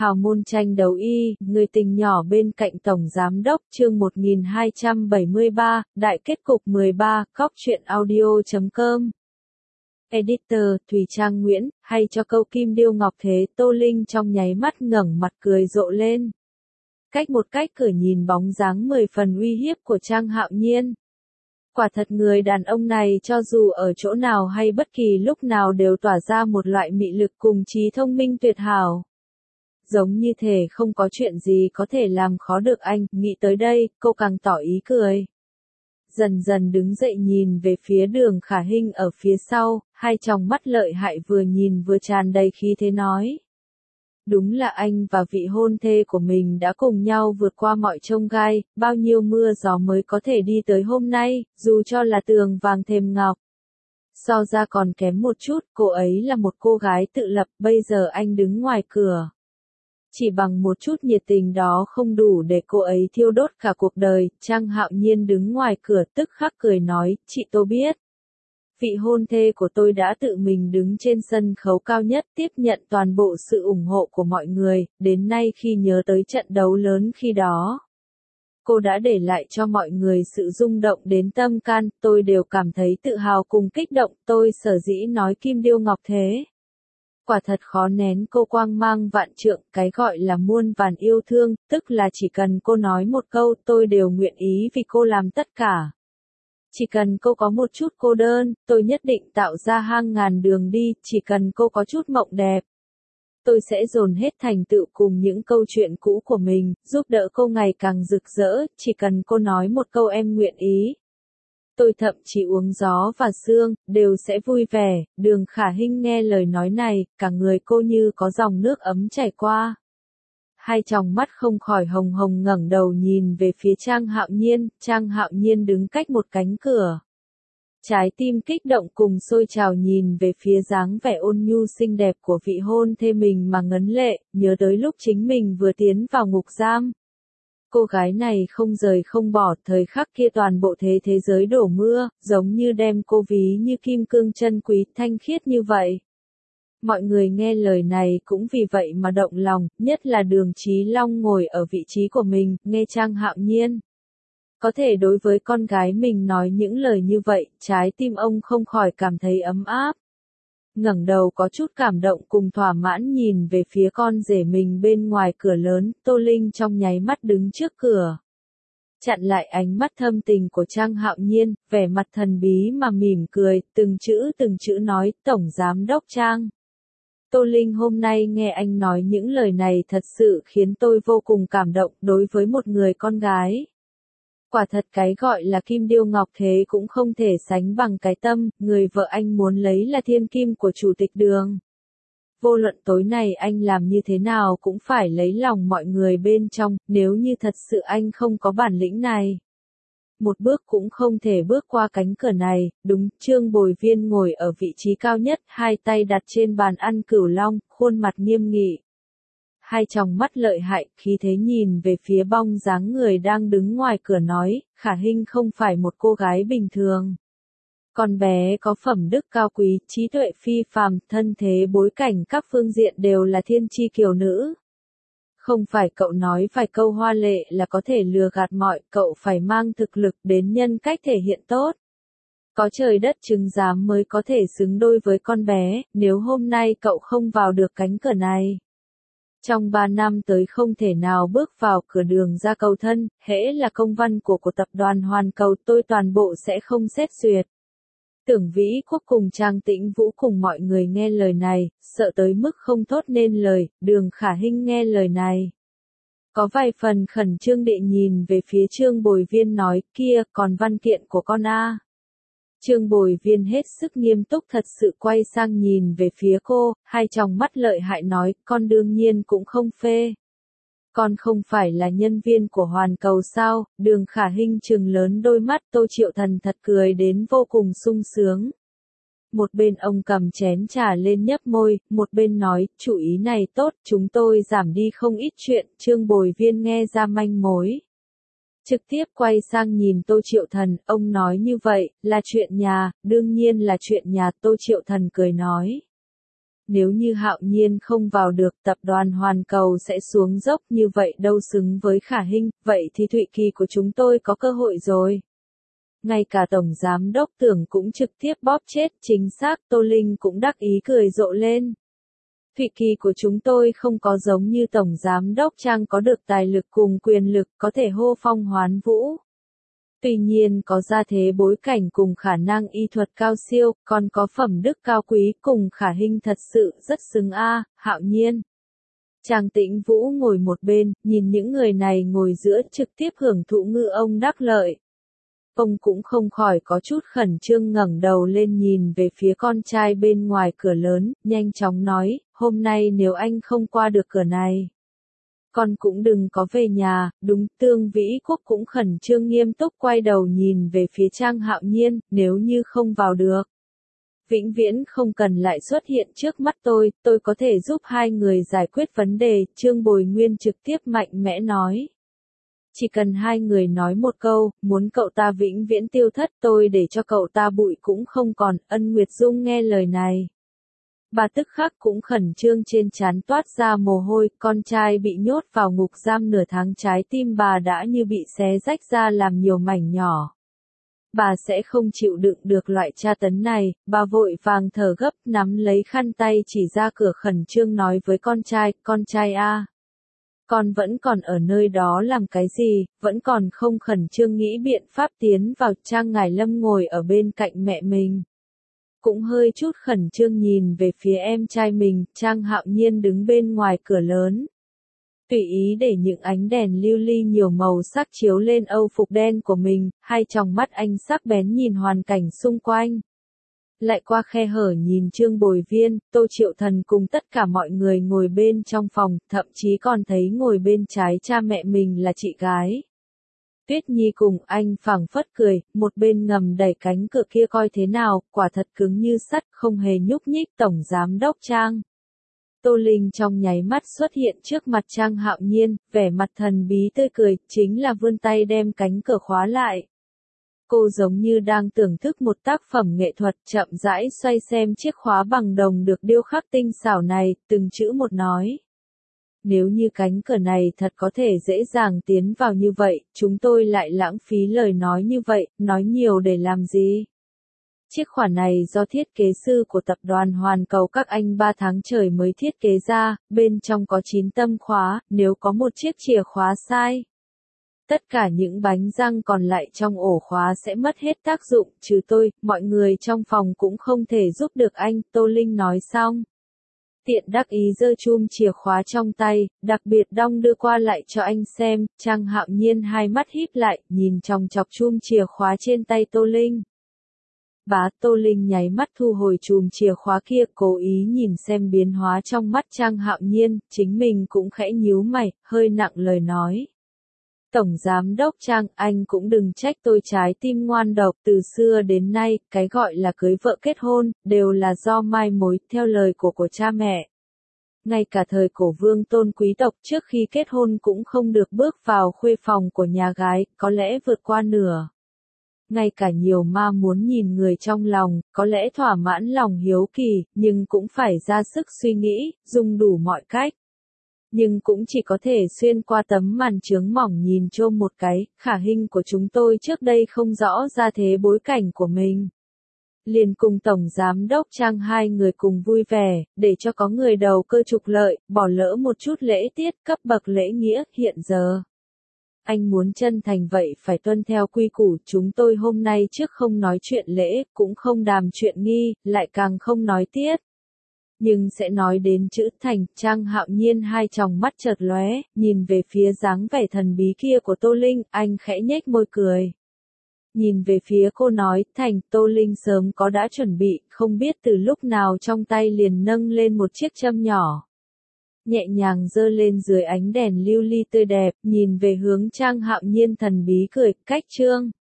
Hào môn tranh đấu y, người tình nhỏ bên cạnh Tổng Giám đốc chương 1273, đại kết cục 13, cóc truyện audio.com. Editor, Thùy Trang Nguyễn, hay cho câu kim điêu ngọc thế, Tô Linh trong nháy mắt ngẩng mặt cười rộ lên. Một cách cửa nhìn bóng dáng 10 phần uy hiếp của Trang Hạo Nhiên. Quả thật người đàn ông này cho dù ở chỗ nào hay bất kỳ lúc nào đều tỏa ra một loại mị lực cùng trí thông minh tuyệt hảo. Giống như thể không có chuyện gì có thể làm khó được anh, nghĩ tới đây, cô càng tỏ ý cười. Dần dần đứng dậy nhìn về phía Đường Khả Hinh ở phía sau, hai tròng mắt lợi hại vừa nhìn vừa tràn đầy khí thế nói. Đúng là anh và vị hôn thê của mình đã cùng nhau vượt qua mọi chông gai, bao nhiêu mưa gió mới có thể đi tới hôm nay, dù cho là tường vàng thềm ngọc. So ra còn kém một chút, cô ấy là một cô gái tự lập, bây giờ anh đứng ngoài cửa. Chỉ bằng một chút nhiệt tình đó không đủ để cô ấy thiêu đốt cả cuộc đời, Trang Hạo Nhiên đứng ngoài cửa tức khắc cười nói, chị Tô biết. Vị hôn thê của tôi đã tự mình đứng trên sân khấu cao nhất tiếp nhận toàn bộ sự ủng hộ của mọi người, đến nay khi nhớ tới trận đấu lớn khi đó. Cô đã để lại cho mọi người sự rung động đến tâm can, tôi đều cảm thấy tự hào cùng kích động, tôi sở dĩ nói kim điêu ngọc thế. Quả thật khó nén cô quang mang vạn trượng, cái gọi là muôn vàn yêu thương, tức là chỉ cần cô nói một câu tôi đều nguyện ý vì cô làm tất cả. Chỉ cần cô có một chút cô đơn, tôi nhất định tạo ra hang ngàn đường đi, chỉ cần cô có chút mộng đẹp. Tôi sẽ dồn hết thành tựu cùng những câu chuyện cũ của mình, giúp đỡ cô ngày càng rực rỡ, chỉ cần cô nói một câu em nguyện ý. Tôi thậm chí uống gió và sương, đều sẽ vui vẻ. Đường Khả Hinh nghe lời nói này, cả người cô như có dòng nước ấm chảy qua. Hai tròng mắt không khỏi hồng hồng ngẩng đầu nhìn về phía Trang Hạo Nhiên đứng cách một cánh cửa. Trái tim kích động cùng sôi trào nhìn về phía dáng vẻ ôn nhu xinh đẹp của vị hôn thê mình mà ngấn lệ, nhớ tới lúc chính mình vừa tiến vào ngục giam. Cô gái này không rời không bỏ, thời khắc kia toàn bộ thế giới đổ mưa, giống như đem cô ví như kim cương chân quý, thanh khiết như vậy. Mọi người nghe lời này cũng vì vậy mà động lòng, nhất là Đường Chí Long ngồi ở vị trí của mình, nghe Trang Hạo Nhiên. Có thể đối với con gái mình nói những lời như vậy, trái tim ông không khỏi cảm thấy ấm áp. Ngẩng đầu có chút cảm động cùng thỏa mãn nhìn về phía con rể mình bên ngoài cửa lớn, Tô Linh trong nháy mắt đứng trước cửa. Chặn lại ánh mắt thâm tình của Trang Hạo Nhiên, vẻ mặt thần bí mà mỉm cười, từng chữ nói, Tổng Giám đốc Trang. Tô Linh hôm nay nghe anh nói những lời này thật sự khiến tôi vô cùng cảm động đối với một người con gái. Quả thật cái gọi là kim điêu ngọc thế cũng không thể sánh bằng cái tâm, người vợ anh muốn lấy là thiên kim của chủ tịch Đường. Vô luận tối này anh làm như thế nào cũng phải lấy lòng mọi người bên trong, nếu như thật sự anh không có bản lĩnh này. Một bước cũng không thể bước qua cánh cửa này, đúng, Trương Bồi Viên ngồi ở vị trí cao nhất, hai tay đặt trên bàn ăn cửu long, khuôn mặt nghiêm nghị. Hai tròng mắt lợi hại, khí thế nhìn về phía bóng dáng người đang đứng ngoài cửa nói, Khả Hinh không phải một cô gái bình thường. Con bé có phẩm đức cao quý, trí tuệ phi phàm, thân thế bối cảnh các phương diện đều là thiên chi kiều nữ. Không phải cậu nói vài câu hoa lệ là có thể lừa gạt mọi, cậu phải mang thực lực đến nhân cách thể hiện tốt. Có trời đất chứng giám mới có thể xứng đôi với con bé, nếu hôm nay cậu không vào được cánh cửa này. Trong 3 năm tới không thể nào bước vào cửa Đường ra cầu thân, hễ là công văn của tập đoàn Hoàn Cầu tôi toàn bộ sẽ không xét duyệt. Tưởng Vĩ Quốc cùng Trang Tĩnh Vũ cùng mọi người nghe lời này, sợ tới mức không thốt nên lời, Đường Khả Hinh nghe lời này. Có vài phần khẩn trương đệ nhìn về phía Trương Bồi Viên nói, kia, còn văn kiện của con a. Trương Bồi Viên hết sức nghiêm túc thật sự quay sang nhìn về phía cô, hai tròng mắt lợi hại nói, con đương nhiên cũng không phê. Con không phải là nhân viên của Hoàn Cầu sao? Đường Khả Hinh trừng lớn đôi mắt, Tô Triệu Thần thật cười đến vô cùng sung sướng. Một bên ông cầm chén trà lên nhấp môi, một bên nói, chủ ý này tốt, chúng tôi giảm đi không ít chuyện, Trương Bồi Viên nghe ra manh mối. Trực tiếp quay sang nhìn Tô Triệu Thần, ông nói như vậy, là chuyện nhà, đương nhiên là chuyện nhà, Tô Triệu Thần cười nói. Nếu như Hạo Nhiên không vào được, tập đoàn Hoàn Cầu sẽ xuống dốc, như vậy đâu xứng với Khả Hinh, vậy thì Thụy Kỳ của chúng tôi có cơ hội rồi. Ngay cả Tổng Giám Đốc Tưởng cũng trực tiếp bóp chết, chính xác, Tô Linh cũng đắc ý cười rộ lên. Thụy Kỳ của chúng tôi không có giống như Tổng Giám Đốc Trang có được tài lực cùng quyền lực có thể hô phong hoán vũ. Tuy nhiên có gia thế bối cảnh cùng khả năng y thuật cao siêu, còn có phẩm đức cao quý cùng Khả Hinh thật sự rất xứng a. Hạo Nhiên. Trang Tĩnh Vũ ngồi một bên, nhìn những người này ngồi giữa trực tiếp hưởng thụ ngư ông đắc lợi. Ông cũng không khỏi có chút khẩn trương ngẩng đầu lên nhìn về phía con trai bên ngoài cửa lớn, nhanh chóng nói, hôm nay nếu anh không qua được cửa này, con cũng đừng có về nhà. Đúng, Tương Vĩ Quốc cũng khẩn trương nghiêm túc quay đầu nhìn về phía Trang Hạo Nhiên, nếu như không vào được, vĩnh viễn không cần lại xuất hiện trước mắt tôi có thể giúp hai người giải quyết vấn đề, Trương Bồi Nguyên trực tiếp mạnh mẽ nói. Chỉ cần hai người nói một câu, muốn cậu ta vĩnh viễn tiêu thất, tôi để cho cậu ta bụi cũng không còn. Ân Nguyệt Dung nghe lời này, bà tức khắc cũng khẩn trương, trên trán toát ra mồ hôi, con trai bị nhốt vào ngục giam nửa tháng, trái tim bà đã như bị xé rách ra làm nhiều mảnh nhỏ. Bà sẽ không chịu đựng được loại tra tấn này, bà vội vàng thở gấp, nắm lấy khăn tay chỉ ra cửa khẩn trương nói với con trai a, con vẫn còn ở nơi đó làm cái gì, vẫn còn không khẩn trương nghĩ biện pháp tiến vào. Trang Ngải Lâm ngồi ở bên cạnh mẹ mình, cũng hơi chút khẩn trương nhìn về phía em trai mình. Trang Hạo Nhiên đứng bên ngoài cửa lớn, tùy ý để những ánh đèn lưu ly nhiều màu sắc chiếu lên âu phục đen của mình, hai tròng mắt anh sắc bén nhìn hoàn cảnh xung quanh. Lại qua khe hở nhìn Trương Bồi Viên, Tô Triệu Thần cùng tất cả mọi người ngồi bên trong phòng, thậm chí còn thấy ngồi bên trái cha mẹ mình là chị gái Tuyết Nhi cùng anh phảng phất cười, một bên ngầm đẩy cánh cửa kia coi thế nào, quả thật cứng như sắt, không hề nhúc nhích. Tổng Giám Đốc Trang. Tô Linh trong nháy mắt xuất hiện trước mặt Trang Hạo Nhiên, vẻ mặt thần bí tươi cười, chính là vươn tay đem cánh cửa khóa lại. Cô giống như đang thưởng thức một tác phẩm nghệ thuật, chậm rãi xoay xem chiếc khóa bằng đồng được điêu khắc tinh xảo này, từng chữ một nói. Nếu như cánh cửa này thật có thể dễ dàng tiến vào như vậy, chúng tôi lại lãng phí lời nói như vậy, nói nhiều để làm gì? Chiếc khóa này do thiết kế sư của tập đoàn Hoàn Cầu các anh 3 tháng trời mới thiết kế ra, bên trong có 9 tâm khóa, nếu có một chiếc chìa khóa sai, tất cả những bánh răng còn lại trong ổ khóa sẽ mất hết tác dụng, trừ tôi, mọi người trong phòng cũng không thể giúp được anh. Tô Linh nói xong, tiện đắc ý giơ chum chìa khóa trong tay, đặc biệt đong đưa qua lại cho anh xem. Trang Hạo Nhiên hai mắt híp lại, nhìn chòng chọc chum chìa khóa trên tay Tô Linh. Tô Linh nháy mắt thu hồi chùm chìa khóa kia, cố ý nhìn xem biến hóa trong mắt Trang Hạo Nhiên, chính mình cũng khẽ nhíu mày, hơi nặng lời nói. Tổng Giám Đốc Trang, anh cũng đừng trách tôi trái tim ngoan độc, từ xưa đến nay, cái gọi là cưới vợ kết hôn, đều là do mai mối, theo lời của cha mẹ. Ngay cả thời cổ vương tôn quý tộc trước khi kết hôn cũng không được bước vào khuê phòng của nhà gái, có lẽ vượt qua nửa. Ngay cả nhiều ma muốn nhìn người trong lòng, có lẽ thỏa mãn lòng hiếu kỳ, nhưng cũng phải ra sức suy nghĩ, dùng đủ mọi cách. Nhưng cũng chỉ có thể xuyên qua tấm màn chướng mỏng nhìn trôm một cái. Khả Hinh của chúng tôi trước đây không rõ ra thế bối cảnh của mình, liền cùng Tổng Giám Đốc Trang hai người cùng vui vẻ, để cho có người đầu cơ trục lợi, bỏ lỡ một chút lễ tiết cấp bậc lễ nghĩa. Hiện giờ anh muốn chân thành vậy phải tuân theo quy củ, chúng tôi hôm nay trước không nói chuyện lễ, cũng không đàm chuyện nghi, lại càng không nói tiết. Nhưng sẽ nói đến chữ thành. Trang Hạo Nhiên hai tròng mắt chợt lóe, nhìn về phía dáng vẻ thần bí kia của Tô Linh, anh khẽ nhếch môi cười. Nhìn về phía cô nói, thành. Tô Linh sớm có đã chuẩn bị, không biết từ lúc nào trong tay liền nâng lên một chiếc châm nhỏ. Nhẹ nhàng giơ lên dưới ánh đèn lưu ly tươi đẹp, nhìn về hướng Trang Hạo Nhiên thần bí cười, cách Trương